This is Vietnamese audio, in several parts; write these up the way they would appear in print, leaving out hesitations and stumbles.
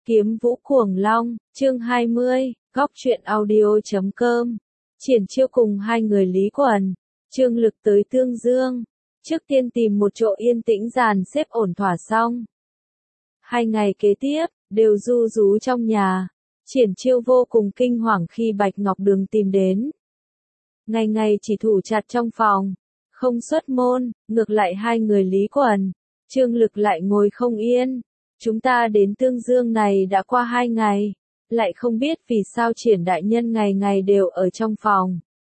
Kiếm Vũ Cuồng Long, chương 20, góc truyện audio.com. Triển Chiêu cùng hai người Lý Quần, Trương Lực tới Tương Dương. Trước tiên tìm một chỗ yên tĩnh dàn xếp ổn thỏa xong. 2 ngày kế tiếp, đều ru rú trong nhà. Triển Chiêu vô cùng kinh hoàng khi Bạch Ngọc Đường tìm đến. Ngày ngày chỉ thủ chặt trong phòng, không xuất môn, ngược lại hai người Lý Quần, Trương Lực lại ngồi không yên. Chúng ta đến Tương Dương này đã qua 2 ngày, lại không biết vì sao Triển đại nhân ngày ngày đều ở trong phòng.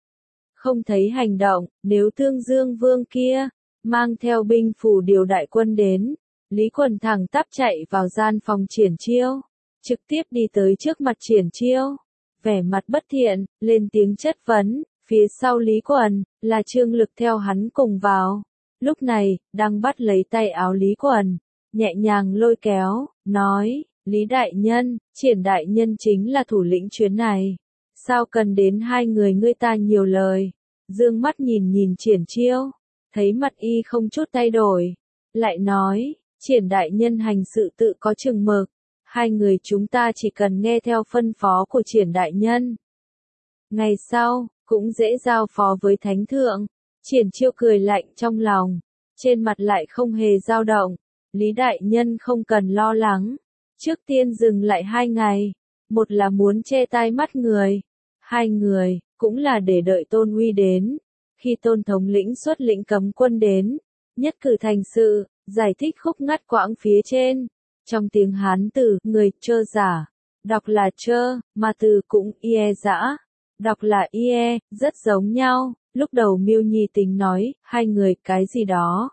Không thấy hành động, nếu Tương Dương vương kia, mang theo binh phủ điều đại quân đến, Lý Quần thẳng tắp chạy vào gian phòng Triển Chiêu, trực tiếp đi tới trước mặt Triển Chiêu, vẻ mặt bất thiện, lên tiếng chất vấn, phía sau Lý Quần, là Trương Lực theo hắn cùng vào. Lúc này, đang bắt lấy tay áo Lý Quần, nhẹ nhàng lôi kéo, nói, Lý đại nhân, Triển đại nhân chính là thủ lĩnh chuyến này. Sao cần đến hai người ngươi ta nhiều lời? Dương mắt nhìn nhìn Triển Chiêu, thấy mặt y không chút thay đổi, lại nói, Triển đại nhân hành sự tự có chừng mực, hai người chúng ta chỉ cần nghe theo phân phó của Triển đại nhân. Ngày sau, cũng dễ giao phó với Thánh Thượng. Triển Chiêu cười lạnh trong lòng, trên mặt lại không hề dao động. Lý đại nhân không cần lo lắng. Trước tiên dừng lại 2 ngày. Một là muốn che tai mắt người. 2 người, cũng là để đợi Tôn Uy đến. Khi Tôn thống lĩnh xuất lĩnh cấm quân đến, nhất cử thành sự, giải thích khúc ngắt quãng phía trên. Trong tiếng Hán từ, người trơ giả, đọc là trơ, mà từ cũng ie dã, đọc là ie, rất giống nhau. Lúc đầu Miêu Nhi tính nói, hai người cái gì đó.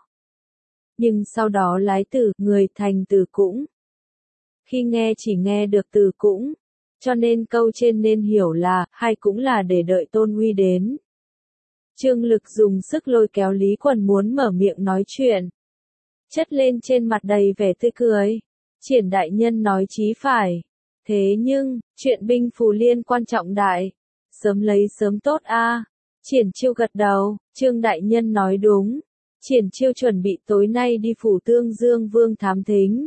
Nhưng sau đó lái từ, người thành từ cũng. Khi nghe chỉ nghe được từ cũng, cho nên câu trên nên hiểu là, hai cũng là để đợi Tôn Uy đến. Trương Lực dùng sức lôi kéo Lý Quần muốn mở miệng nói chuyện. Chất lên trên mặt đầy vẻ tươi cười. Triển đại nhân nói chí phải. Thế nhưng, chuyện binh phù liên quan trọng đại. Sớm lấy sớm tốt a. Triển Chiêu gật đầu, Trương đại nhân nói đúng. Triển Chiêu chuẩn bị tối nay đi phủ Tương Dương vương thám thính.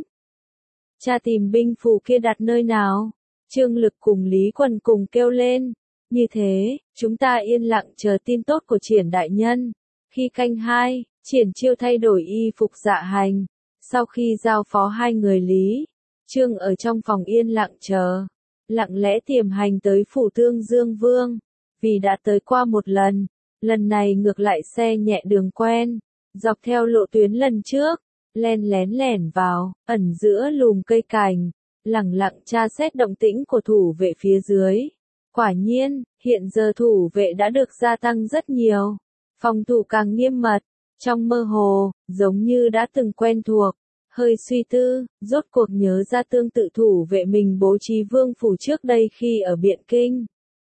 Cha tìm binh phù kia đặt nơi nào? Trương Lực cùng Lý Quần cùng kêu lên. Như thế, chúng ta yên lặng chờ tin tốt của Triển đại nhân. Khi canh 2, Triển Chiêu thay đổi y phục dạ hành. Sau khi giao phó hai người Lý, Trương ở trong phòng yên lặng chờ. Lặng lẽ tiềm hành tới phủ Tương Dương vương. Vì đã tới qua một lần này ngược lại xe nhẹ đường quen. Dọc theo lộ tuyến lần trước, len lén lẻn vào, ẩn giữa lùm cây cành, lẳng lặng tra xét động tĩnh của thủ vệ phía dưới. Quả nhiên, hiện giờ thủ vệ đã được gia tăng rất nhiều, phòng thủ càng nghiêm mật, trong mơ hồ, giống như đã từng quen thuộc. Hơi suy tư, rốt cuộc nhớ ra tương tự thủ vệ mình bố trí vương phủ trước đây khi ở Biện Kinh.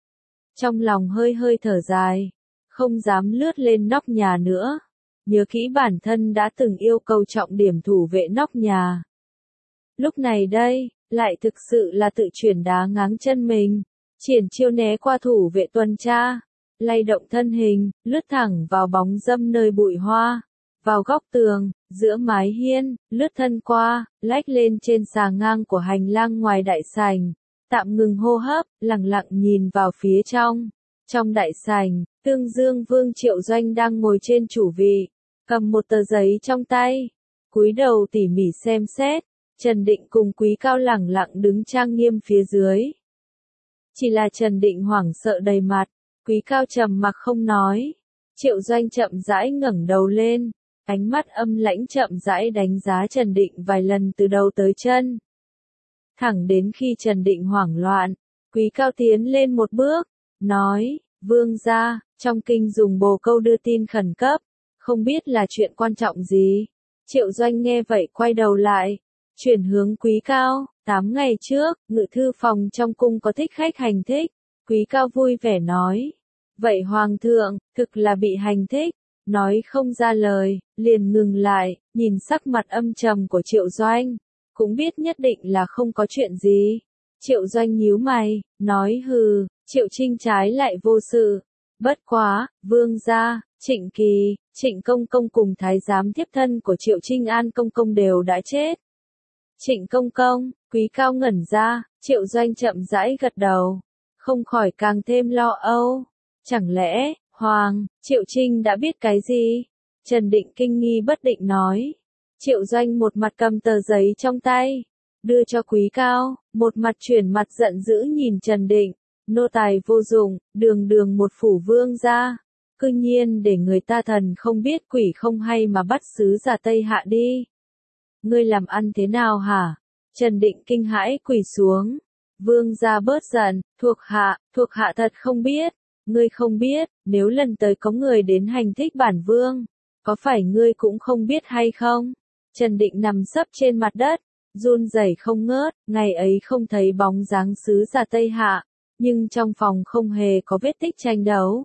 Trong lòng hơi hơi thở dài, không dám lướt lên nóc nhà nữa. Nhớ kỹ bản thân đã từng yêu cầu trọng điểm thủ vệ nóc nhà. Lúc này đây, lại thực sự là tự chuyển đá ngáng chân mình. Triển Chiêu né qua thủ vệ tuần tra, lay động thân hình, lướt thẳng vào bóng râm nơi bụi hoa, vào góc tường, giữa mái hiên, lướt thân qua, lách lên trên xà ngang của hành lang ngoài đại sảnh, tạm ngừng hô hấp, lặng lặng nhìn vào phía trong. Trong đại sảnh, Tương Dương vương Triệu Doanh đang ngồi trên chủ vị, cầm một tờ giấy trong tay, cúi đầu tỉ mỉ xem xét. Trần Định cùng Quý Cao lẳng lặng đứng trang nghiêm phía dưới. Chỉ là Trần Định hoảng sợ đầy mặt, Quý Cao trầm mặc không nói. Triệu Doanh chậm rãi ngẩng đầu lên, ánh mắt âm lãnh chậm rãi đánh giá Trần Định vài lần từ đầu tới chân. Thẳng đến khi Trần Định hoảng loạn, Quý Cao tiến lên một bước, nói, vương gia, trong kinh dùng bồ câu đưa tin khẩn cấp, không biết là chuyện quan trọng gì. Triệu Doanh nghe vậy quay đầu lại, chuyển hướng Quý Cao. 8 ngày trước, ngự thư phòng trong cung có thích khách hành thích. Quý Cao vui vẻ nói, vậy hoàng thượng, thực là bị hành thích. Nói không ra lời, liền ngừng lại, nhìn sắc mặt âm trầm của Triệu Doanh, cũng biết nhất định là không có chuyện gì. Triệu Doanh nhíu mày, nói hừ, Triệu Trinh trái lại vô sự. Bất quá, vương gia, Trịnh Kỳ, Trịnh Công Công cùng thái giám tiếp thân của Triệu Trinh An Công Công đều đã chết. Trịnh công công, Quý Cao ngẩn ra, Triệu Doanh chậm rãi gật đầu, không khỏi càng thêm lo âu. Chẳng lẽ, Hoàng, Triệu Trinh đã biết cái gì? Trần Định kinh nghi bất định nói. Triệu Doanh một mặt cầm tờ giấy trong tay, đưa cho Quý Cao, một mặt chuyển mặt giận dữ nhìn Trần Định. Nô tài vô dụng, đường đường một phủ vương gia, cư nhiên để người ta thần không biết quỷ không hay mà bắt sứ giả Tây Hạ đi. Ngươi làm ăn thế nào hả? Trần Định kinh hãi quỳ xuống. Vương gia bớt giận, thuộc hạ thật không biết. Ngươi không biết, nếu lần tới có người đến hành thích bản vương, có phải ngươi cũng không biết hay không? Trần Định nằm sấp trên mặt đất, run rẩy không ngớt, ngày ấy không thấy bóng dáng sứ giả Tây Hạ, nhưng trong phòng không hề có vết tích tranh đấu.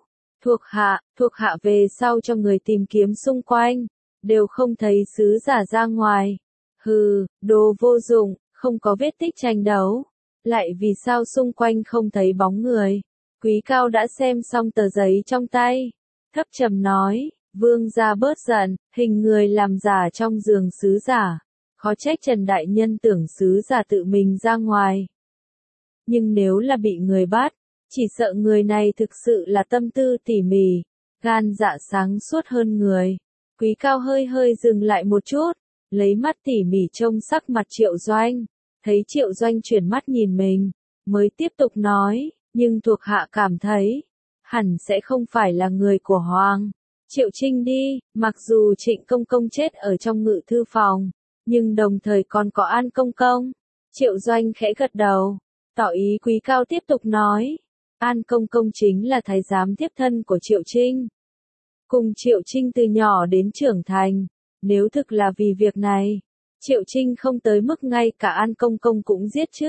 Thuộc hạ về sau cho người tìm kiếm xung quanh, đều không thấy sứ giả ra ngoài. Hừ, đồ vô dụng, không có vết tích tranh đấu. Lại vì sao xung quanh không thấy bóng người? Quý Cao đã xem xong tờ giấy trong tay, thấp trầm nói, vương gia bớt giận, hình người làm giả trong giường sứ giả. Khó trách Trần Đại Nhân tưởng sứ giả tự mình ra ngoài. Nhưng nếu là bị người bắt, chỉ sợ người này thực sự là tâm tư tỉ mỉ, gan dạ sáng suốt hơn người. Quý Cao hơi dừng lại một chút, lấy mắt tỉ mỉ trông sắc mặt Triệu Doanh, thấy Triệu Doanh chuyển mắt nhìn mình, mới tiếp tục nói, nhưng thuộc hạ cảm thấy, hẳn sẽ không phải là người của Hoàng Triệu Trinh đi, mặc dù Trịnh công công chết ở trong ngự thư phòng, nhưng đồng thời còn có An công công. Triệu Doanh khẽ gật đầu, tỏ ý Quý Cao tiếp tục nói, An công công chính là thái giám tiếp thân của Triệu Trinh. Cùng Triệu Trinh từ nhỏ đến trưởng thành, nếu thực là vì việc này, Triệu Trinh không tới mức ngay cả An công công cũng giết chứ.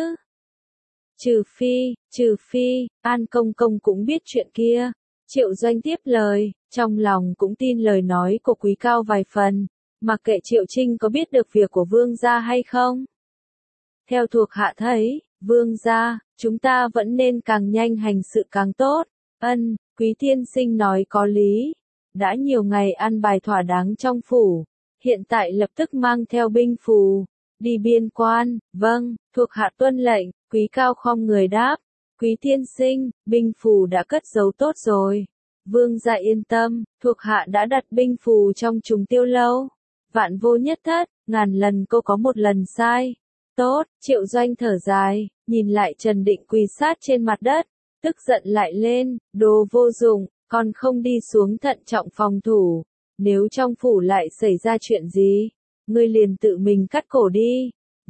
Trừ phi, An công công cũng biết chuyện kia. Triệu Doanh tiếp lời, trong lòng cũng tin lời nói của Quý Cao vài phần, mặc kệ Triệu Trinh có biết được việc của vương gia hay không. Theo thuộc hạ thấy, vương gia, chúng ta vẫn nên càng nhanh hành sự càng tốt. Ân, Quý tiên sinh nói có lý. Đã nhiều ngày ăn bài thỏa đáng trong phủ, hiện tại lập tức mang theo binh phù, đi biên quan. Vâng, thuộc hạ tuân lệnh. Quý Cao khom người đáp, Quý tiên sinh, binh phù đã cất giấu tốt rồi. Vương gia yên tâm, thuộc hạ đã đặt binh phù trong Trùng Tiêu Lâu. Vạn vô nhất thất, ngàn lần cô có một lần sai. Tốt, Triệu Doanh thở dài, nhìn lại Trần Định quỳ sát trên mặt đất, tức giận lại lên, đồ vô dụng, còn không đi xuống thận trọng phòng thủ. Nếu trong phủ lại xảy ra chuyện gì, ngươi liền tự mình cắt cổ đi.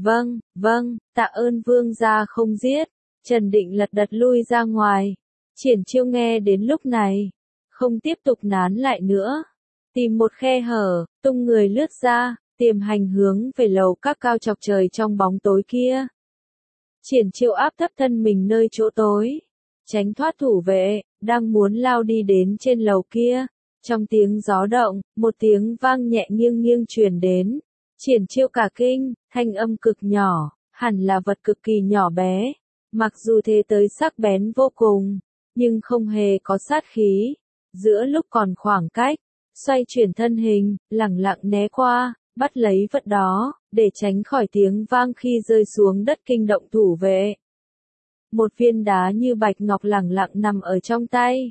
Vâng, tạ ơn vương gia không giết. Trần Định lật đật lui ra ngoài. Triển Chiêu nghe đến lúc này, không tiếp tục nán lại nữa. Tìm một khe hở, tung người lướt ra, tiềm hành hướng về lầu các cao chọc trời trong bóng tối kia. Triển Chiêu áp thấp thân mình nơi chỗ tối, tránh thoát thủ vệ, đang muốn lao đi đến trên lầu kia. Trong tiếng gió động, một tiếng vang nhẹ nghiêng truyền đến. Triển Chiêu cả kinh, thanh âm cực nhỏ, hẳn là vật cực kỳ nhỏ bé. Mặc dù thế tới sắc bén vô cùng, nhưng không hề có sát khí. Giữa lúc còn khoảng cách, xoay chuyển thân hình, lẳng lặng né qua, bắt lấy vật đó, để tránh khỏi tiếng vang khi rơi xuống đất kinh động thủ vệ. Một viên đá như bạch ngọc lẳng lặng nằm ở trong tay.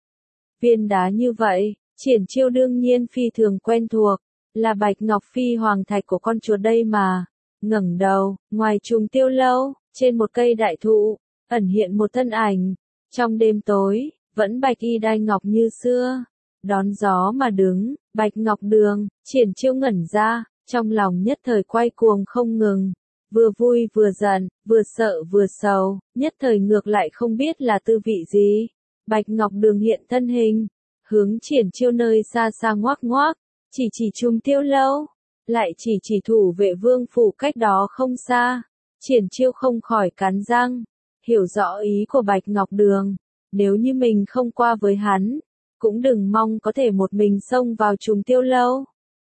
Viên đá như vậy, Triển Chiêu đương nhiên phi thường quen thuộc, là bạch ngọc phi hoàng thạch của con chuột đây mà. Ngẩng đầu, ngoài Trùng Tiêu Lâu, trên một cây đại thụ, ẩn hiện một thân ảnh. Trong đêm tối, vẫn bạch y đai ngọc như xưa, đón gió mà đứng, Bạch Ngọc Đường. Triển Chiêu ngẩn ra, trong lòng nhất thời quay cuồng không ngừng, vừa vui vừa giận, vừa sợ vừa sầu, nhất thời ngược lại không biết là tư vị gì. Bạch Ngọc Đường hiện thân hình, hướng Triển Chiêu nơi xa xa ngoác ngoác, chỉ Trùng Tiêu Lâu, lại chỉ thủ vệ vương phủ cách đó không xa. Triển Chiêu không khỏi cắn răng, hiểu rõ ý của Bạch Ngọc Đường, nếu như mình không qua với hắn, cũng đừng mong có thể một mình xông vào Trùng Tiêu Lâu.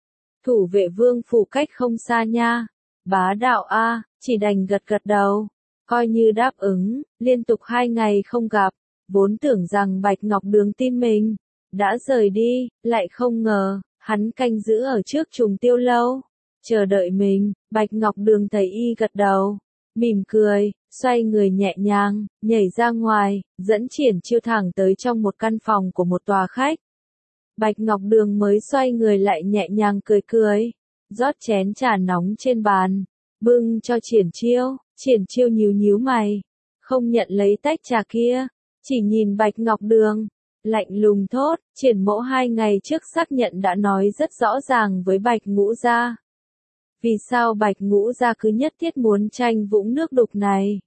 Thủ vệ vương phủ cách không xa nha. Bá đạo a, chỉ đành gật đầu, coi như đáp ứng. Liên tục 2 ngày không gặp, vốn tưởng rằng Bạch Ngọc Đường tin mình đã rời đi, lại không ngờ hắn canh giữ ở trước Trùng Tiêu Lâu. chờ đợi mình. Bạch Ngọc Đường thấy y gật đầu, mỉm cười, xoay người nhẹ nhàng, nhảy ra ngoài, dẫn Triển Chiêu thẳng tới trong một căn phòng của một tòa khách. Bạch Ngọc Đường mới xoay người lại nhẹ nhàng cười cười, rót chén trà nóng trên bàn, bưng cho Triển Chiêu. Triển Chiêu nhíu nhíu mày, không nhận lấy tách trà kia, chỉ nhìn Bạch Ngọc Đường, lạnh lùng thốt, Triển mẫu 2 ngày trước xác nhận đã nói rất rõ ràng với Bạch Ngũ gia. Vì sao Bạch Ngũ gia cứ nhất thiết muốn tranh vũng nước đục này?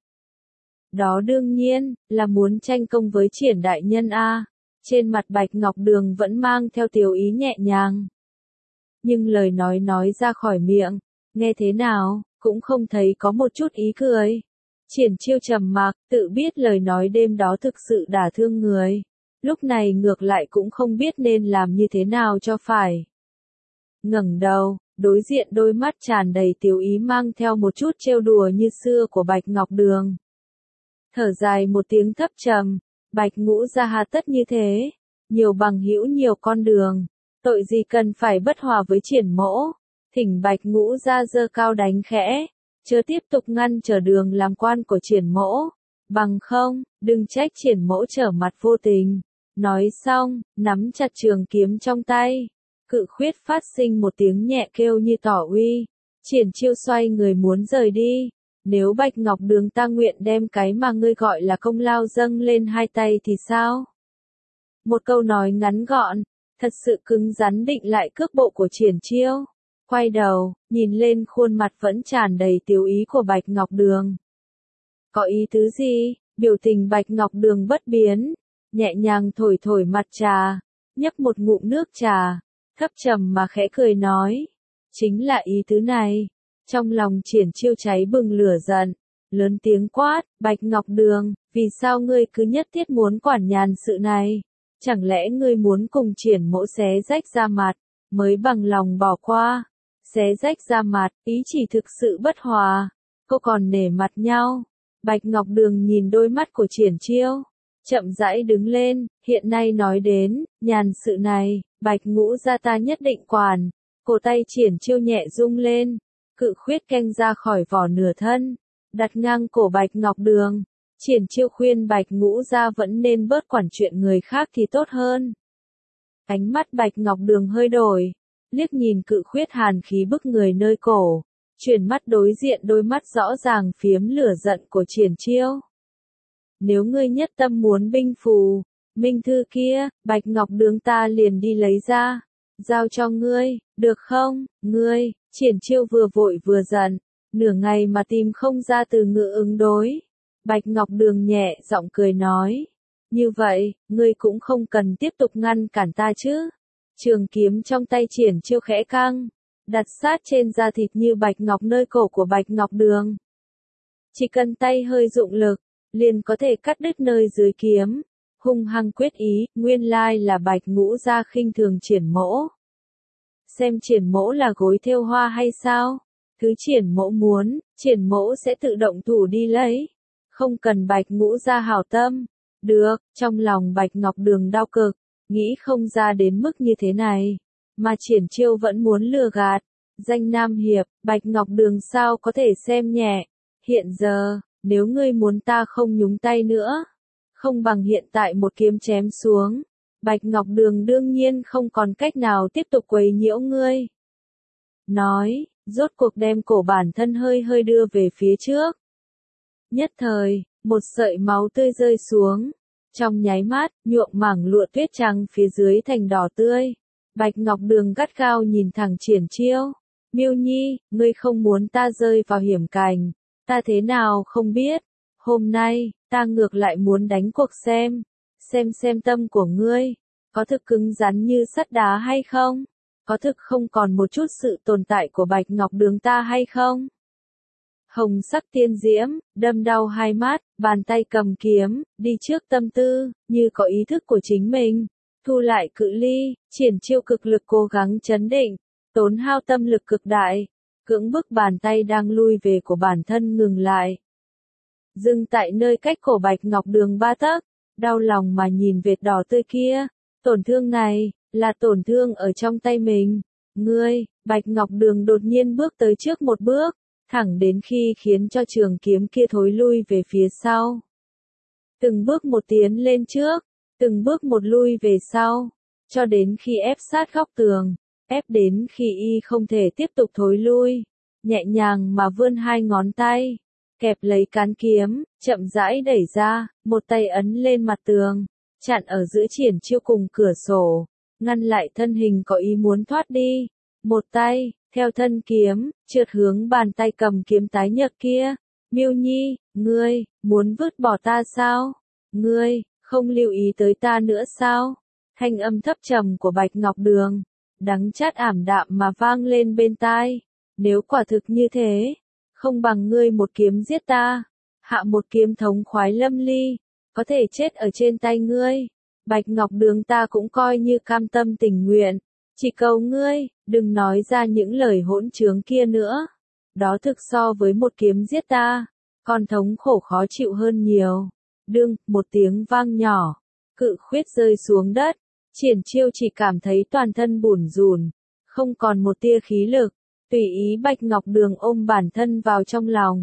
Đó đương nhiên, là muốn tranh công với Triển đại nhân a. Trên mặt Bạch Ngọc Đường vẫn mang theo tiểu ý nhẹ nhàng. Nhưng lời nói ra khỏi miệng, nghe thế nào, cũng không thấy có một chút ý cười. Triển Chiêu trầm mặc, tự biết lời nói đêm đó thực sự đả thương người. Lúc này ngược lại cũng không biết nên làm như thế nào cho phải. Ngẩng đầu, đối diện đôi mắt tràn đầy tiểu ý mang theo một chút trêu đùa như xưa của Bạch Ngọc Đường. Thở dài một tiếng thấp trầm, Bạch Ngũ gia hà tất như thế, nhiều bằng hữu nhiều con đường, tội gì cần phải bất hòa với Triển mỗ. Thỉnh Bạch Ngũ gia giơ cao đánh khẽ, chớ tiếp tục ngăn trở đường làm quan của Triển mỗ, bằng không, đừng trách Triển mỗ trở mặt vô tình. Nói xong, nắm chặt trường kiếm trong tay, Cự Khuyết phát sinh một tiếng nhẹ kêu như tỏ uy. Triển Chiêu xoay người muốn rời đi. Nếu Bạch Ngọc Đường ta nguyện đem cái mà ngươi gọi là công lao dâng lên 2 tay thì sao? Một câu nói ngắn gọn, thật sự cứng rắn định lại cước bộ của Triển Chiêu. Quay đầu, nhìn lên khuôn mặt vẫn tràn đầy tiểu ý của Bạch Ngọc Đường. Có ý tứ gì? Biểu tình Bạch Ngọc Đường bất biến, nhẹ nhàng thổi thổi mặt trà, nhấp một ngụm nước trà, thấp trầm mà khẽ cười nói. Chính là ý tứ này. Trong lòng Triển Chiêu cháy bừng lửa giận, lớn tiếng quát, Bạch Ngọc Đường, vì sao ngươi cứ nhất thiết muốn quản nhàn sự này? Chẳng lẽ ngươi muốn cùng Triển mỗ xé rách da mặt, mới bằng lòng bỏ qua? Xé rách da mặt, ý chỉ thực sự bất hòa, cô còn nể mặt nhau. Bạch Ngọc Đường nhìn đôi mắt của Triển Chiêu, chậm rãi đứng lên, hiện nay nói đến, nhàn sự này, Bạch Ngũ gia ta nhất định quản. Cổ tay Triển Chiêu nhẹ rung lên, Cự Khuyết canh ra khỏi vỏ nửa thân, đặt ngang cổ Bạch Ngọc Đường. Triển Chiêu khuyên Bạch Ngũ gia vẫn nên bớt quản chuyện người khác thì tốt hơn. Ánh mắt Bạch Ngọc Đường hơi đổi, liếc nhìn Cự Khuyết hàn khí bức người nơi cổ, chuyển mắt đối diện đôi mắt rõ ràng phiếm lửa giận của Triển Chiêu. Nếu ngươi nhất tâm muốn binh phù, minh thư kia, Bạch Ngọc Đường ta liền đi lấy ra, giao cho ngươi, được không? Ngươi, Triển Chiêu vừa vội vừa giận, nửa ngày mà tìm không ra từ ngữ ứng đối. Bạch Ngọc Đường nhẹ giọng cười nói, như vậy, ngươi cũng không cần tiếp tục ngăn cản ta chứ. Trường kiếm trong tay Triển Chiêu khẽ căng, đặt sát trên da thịt như bạch ngọc nơi cổ của Bạch Ngọc Đường. Chỉ cần tay hơi dụng lực, liền có thể cắt đứt nơi dưới kiếm. Hung hăng quyết ý, nguyên lai là Bạch Ngũ gia khinh thường Triển mỗ. Xem Triển mỗ là gối thêu hoa hay sao? Thứ Triển mỗ muốn, Triển mỗ sẽ tự động thủ đi lấy. Không cần Bạch Ngũ gia hảo tâm. Được, trong lòng Bạch Ngọc Đường đau cực, nghĩ không ra đến mức như thế này. Mà Triển Chiêu vẫn muốn lừa gạt. Danh Nam Hiệp, Bạch Ngọc Đường sao có thể xem nhẹ. Hiện giờ, nếu ngươi muốn ta không nhúng tay nữa, không bằng hiện tại một kiếm chém xuống. Bạch Ngọc Đường đương nhiên không còn cách nào tiếp tục quấy nhiễu ngươi. Nói, rốt cuộc đem cổ bản thân hơi hơi đưa về phía trước. Nhất thời, một sợi máu tươi rơi xuống. Trong nháy mắt, nhuộm mảng lụa tuyết trắng phía dưới thành đỏ tươi. Bạch Ngọc Đường gắt gao nhìn thẳng Triển Chiêu. Miêu Nhi, ngươi không muốn ta rơi vào hiểm cảnh. Ta thế nào không biết. Hôm nay, ta ngược lại muốn đánh cuộc xem tâm của ngươi, có thực cứng rắn như sắt đá hay không? Có thực không còn một chút sự tồn tại của Bạch Ngọc Đường ta hay không? Hồng sắc tiên diễm, đâm đau hai mắt, bàn tay cầm kiếm, đi trước tâm tư, như có ý thức của chính mình. Thu lại cự ly, Triển Chiêu cực lực cố gắng chấn định, tốn hao tâm lực cực đại, cưỡng bức bàn tay đang lui về của bản thân ngừng lại. Dừng tại nơi cách cổ Bạch Ngọc Đường 3 tấc, đau lòng mà nhìn vệt đỏ tươi kia. Tổn thương này, là tổn thương ở trong tay mình. Ngươi, Bạch Ngọc Đường đột nhiên bước tới trước một bước, thẳng đến khi khiến cho trường kiếm kia thối lui về phía sau. Từng bước một tiến lên trước, từng bước một lui về sau, cho đến khi ép sát góc tường, ép đến khi y không thể tiếp tục thối lui, nhẹ nhàng mà vươn hai ngón tay, kẹp lấy cán kiếm, chậm rãi đẩy ra, một tay ấn lên mặt tường, chặn ở giữa Triển Chiêu cùng cửa sổ, ngăn lại thân hình có ý muốn thoát đi. Một tay, theo thân kiếm, trượt hướng bàn tay cầm kiếm tái nhợt kia. Miêu Nhi, ngươi, muốn vứt bỏ ta sao? Ngươi, không lưu ý tới ta nữa sao? Thanh âm thấp trầm của Bạch Ngọc Đường, đắng chát ảm đạm mà vang lên bên tai. Nếu quả thực như thế, không bằng ngươi một kiếm giết ta, hạ một kiếm thống khoái lâm ly, có thể chết ở trên tay ngươi. Bạch Ngọc Đường ta cũng coi như cam tâm tình nguyện, chỉ cầu ngươi, đừng nói ra những lời hỗn trướng kia nữa. Đó thực so với một kiếm giết ta, còn thống khổ khó chịu hơn nhiều. Đương, một tiếng vang nhỏ, cự khuyết rơi xuống đất, Triển Chiêu chỉ cảm thấy toàn thân bủn rủn, không còn một tia khí lực, tùy ý Bạch Ngọc Đường ôm bản thân vào trong lòng.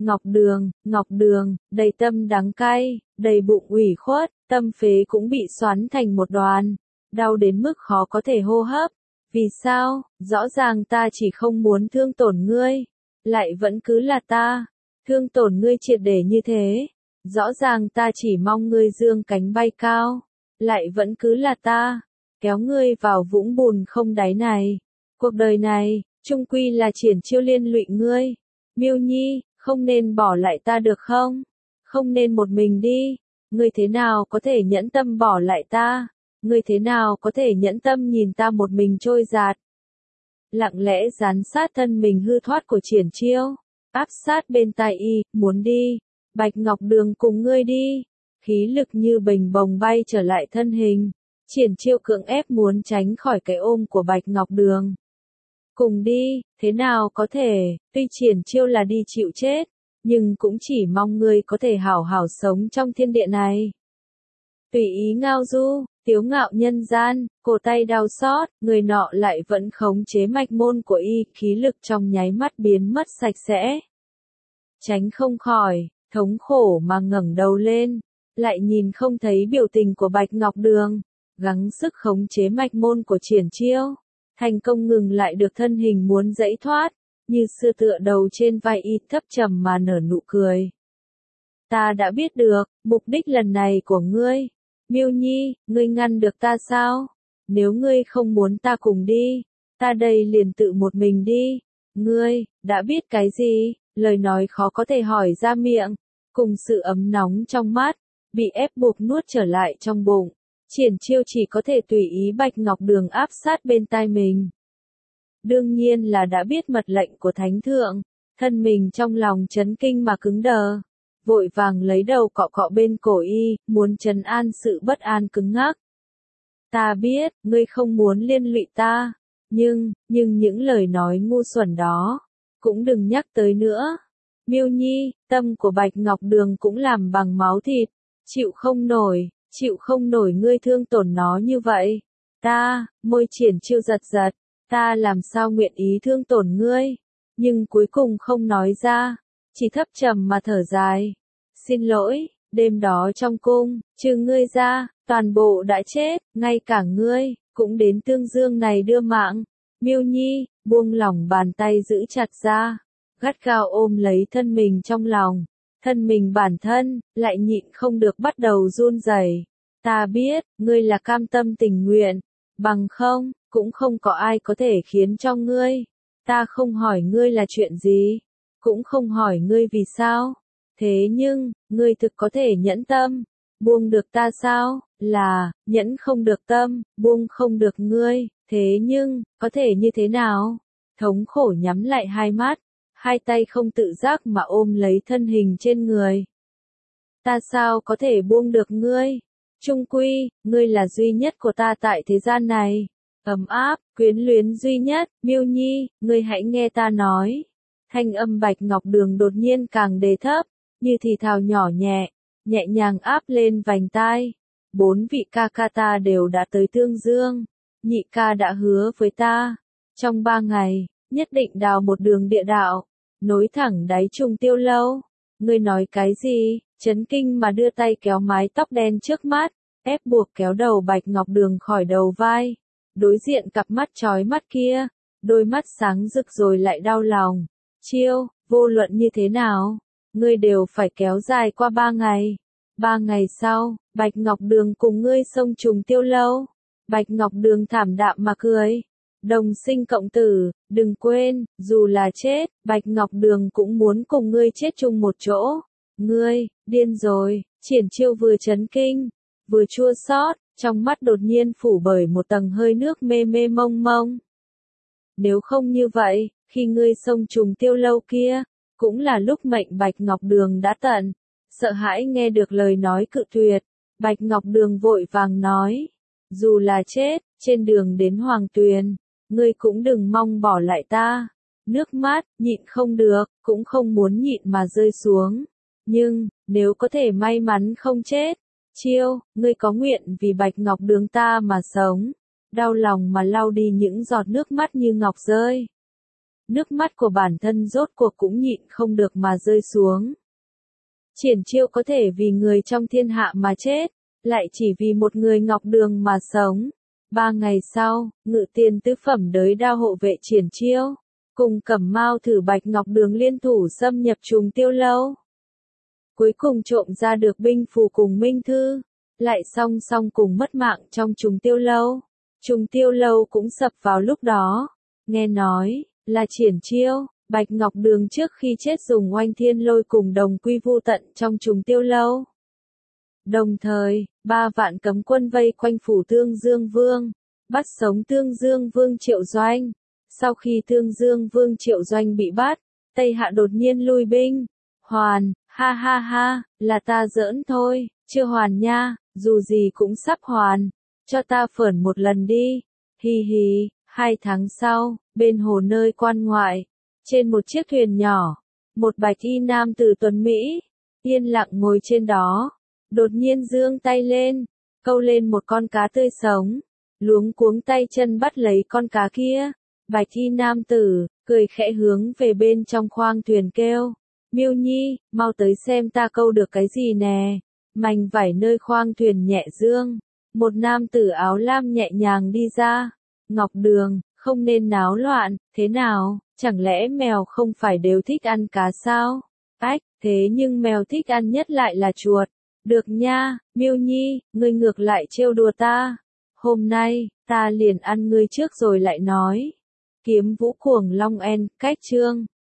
Ngọc Đường, đầy tâm đắng cay, đầy bụng ủy khuất, tâm phế cũng bị xoắn thành một đoàn, đau đến mức khó có thể hô hấp. Vì sao, rõ ràng ta chỉ không muốn thương tổn ngươi, lại vẫn cứ là ta, thương tổn ngươi triệt để như thế. Rõ ràng ta chỉ mong ngươi dương cánh bay cao, lại vẫn cứ là ta, kéo ngươi vào vũng bùn không đáy này. Cuộc đời này, chung quy là Triển Chiêu liên lụy ngươi. Miêu Nhi, không nên bỏ lại ta được không? Không nên một mình đi. Ngươi thế nào có thể nhẫn tâm bỏ lại ta? Ngươi thế nào có thể nhẫn tâm nhìn ta một mình trôi dạt? Lặng lẽ dán sát thân mình hư thoát của Triển Chiêu, áp sát bên tai y, muốn đi. Bạch Ngọc Đường cùng ngươi đi. Khí lực như bình bồng bay trở lại thân hình. Triển Chiêu cưỡng ép muốn tránh khỏi cái ôm của Bạch Ngọc Đường. Cùng đi, thế nào có thể, tuy Triển Chiêu là đi chịu chết, nhưng cũng chỉ mong ngươi có thể hảo hảo sống trong thiên địa này. Tùy ý ngao du, tiếu ngạo nhân gian, cổ tay đau xót, người nọ lại vẫn khống chế mạch môn của y, khí lực trong nháy mắt biến mất sạch sẽ. Tránh không khỏi, thống khổ mà ngẩng đầu lên, lại nhìn không thấy biểu tình của Bạch Ngọc Đường, gắng sức khống chế mạch môn của Triển Chiêu, thành công ngừng lại được thân hình muốn giãy thoát, như xưa tựa đầu trên vai y thấp trầm mà nở nụ cười. Ta đã biết được, mục đích lần này của ngươi. Miêu Nhi, ngươi ngăn được ta sao? Nếu ngươi không muốn ta cùng đi, ta đây liền tự một mình đi. Ngươi, đã biết cái gì? Lời nói khó có thể hỏi ra miệng, cùng sự ấm nóng trong mắt, bị ép buộc nuốt trở lại trong bụng. Triển Chiêu chỉ có thể tùy ý Bạch Ngọc Đường áp sát bên tai mình. Đương nhiên là đã biết mật lệnh của Thánh Thượng, thân mình trong lòng chấn kinh mà cứng đờ. Vội vàng lấy đầu cọ cọ bên cổ y, muốn trấn an sự bất an cứng ngắc. Ta biết, ngươi không muốn liên lụy ta, nhưng những lời nói ngu xuẩn đó, cũng đừng nhắc tới nữa. Miêu Nhi, tâm của Bạch Ngọc Đường cũng làm bằng máu thịt, chịu không nổi ngươi thương tổn nó như vậy. Ta, môi Triển Chiêu giật giật, ta làm sao nguyện ý thương tổn ngươi, nhưng cuối cùng không nói ra, chỉ thấp trầm mà thở dài. Xin lỗi, đêm đó trong cung, trừ ngươi ra, toàn bộ đã chết, ngay cả ngươi, cũng đến Tương Dương này đưa mạng. Miêu Nhi, buông lỏng bàn tay giữ chặt ra, gắt gao ôm lấy thân mình trong lòng. Thân mình bản thân, lại nhịn không được bắt đầu run rẩy. Ta biết, ngươi là cam tâm tình nguyện, bằng không, cũng không có ai có thể khiến cho ngươi. Ta không hỏi ngươi là chuyện gì, cũng không hỏi ngươi vì sao. Thế nhưng, ngươi thực có thể nhẫn tâm, buông được ta sao? Là, nhẫn không được tâm, buông không được ngươi. Thế nhưng, có thể như thế nào? Thống khổ nhắm lại hai mắt, hai tay không tự giác mà ôm lấy thân hình trên người. Ta sao có thể buông được ngươi? Chung quy, ngươi là duy nhất của ta tại thế gian này. Ấm áp, quyến luyến duy nhất. Miêu Nhi, ngươi hãy nghe ta nói. Thanh âm Bạch Ngọc Đường đột nhiên càng đề thấp, như thì thào nhỏ nhẹ, nhẹ nhàng áp lên vành tai. 4 vị ca ca ta đều đã tới Tương Dương. Nhị ca đã hứa với ta, Trong 3 ngày, nhất định đào một đường địa đạo, nối thẳng đáy Trùng Tiêu Lâu. Ngươi nói cái gì? Chấn kinh mà đưa tay kéo mái tóc đen trước mắt, ép buộc kéo đầu Bạch Ngọc Đường khỏi đầu vai. Đối diện cặp mắt chói mắt kia, đôi mắt sáng rực rồi lại đau lòng. Chiêu, vô luận như thế nào, ngươi đều phải kéo dài qua 3 ngày. 3 ngày sau, Bạch Ngọc Đường cùng ngươi xông Trùng Tiêu Lâu. Bạch Ngọc Đường thảm đạm mà cười. Đồng sinh cộng tử, đừng quên, dù là chết, Bạch Ngọc Đường cũng muốn cùng ngươi chết chung một chỗ. Ngươi, điên rồi, Triển Chiêu vừa chấn kinh, vừa chua xót, trong mắt đột nhiên phủ bởi một tầng hơi nước mê mê mông mông. Nếu không như vậy, khi ngươi xông Trùng Tiêu Lâu kia, cũng là lúc mệnh Bạch Ngọc Đường đã tận. Sợ hãi nghe được lời nói cự tuyệt, Bạch Ngọc Đường vội vàng nói, dù là chết, trên đường đến Hoàng Tuyền, ngươi cũng đừng mong bỏ lại ta. Nước mắt, nhịn không được, cũng không muốn nhịn mà rơi xuống. Nhưng, nếu có thể may mắn không chết, Chiêu, ngươi có nguyện vì Bạch Ngọc Đường ta mà sống. Đau lòng mà lau đi những giọt nước mắt như ngọc rơi. Nước mắt của bản thân rốt cuộc cũng nhịn không được mà rơi xuống. Triển Chiêu có thể vì người trong thiên hạ mà chết, lại chỉ vì một người Ngọc Đường mà sống. 3 ngày sau, Ngự Tiền tứ phẩm đới đao hộ vệ Triển Chiêu, cùng Cẩm Mao thử Bạch Ngọc Đường liên thủ xâm nhập Trùng Tiêu Lâu. Cuối cùng trộm ra được binh phù cùng minh thư, lại song song cùng mất mạng trong Trùng Tiêu Lâu. Trùng Tiêu Lâu cũng sập vào lúc đó. Nghe nói, là Triển Chiêu, Bạch Ngọc Đường trước khi chết dùng Oanh Thiên Lôi cùng đồng quy vu tận trong Trùng Tiêu Lâu. Đồng thời, 3 vạn cấm quân vây quanh phủ Tương Dương Vương, bắt sống Tương Dương Vương Triệu Doanh. Sau khi Tương Dương Vương Triệu Doanh bị bắt, Tây Hạ đột nhiên lui binh. Hoàn, ha ha ha, là ta giỡn thôi, chưa hoàn nha, dù gì cũng sắp hoàn. Cho ta phởn một lần đi. Hi hi, 2 tháng sau, bên hồ nơi quan ngoại, trên một chiếc thuyền nhỏ, một bạch y nam tử tuấn Mỹ, yên lặng ngồi trên đó. Đột nhiên giương tay lên, câu lên một con cá tươi sống, luống cuống tay chân bắt lấy con cá kia. Bạch y nam tử, cười khẽ hướng về bên trong khoang thuyền kêu, Miêu Nhi, mau tới xem ta câu được cái gì nè. Mảnh vải nơi khoang thuyền nhẹ dương, một nam tử áo lam nhẹ nhàng đi ra. Ngọc Đường, không nên náo loạn, thế nào, chẳng lẽ mèo không phải đều thích ăn cá sao? Ách, thế nhưng mèo thích ăn nhất lại là chuột. Được nha, Miêu Nhi, ngươi ngược lại trêu đùa ta. Hôm nay, ta liền ăn ngươi trước rồi lại nói. Kiếm Vũ Cuồng Long En, cách chương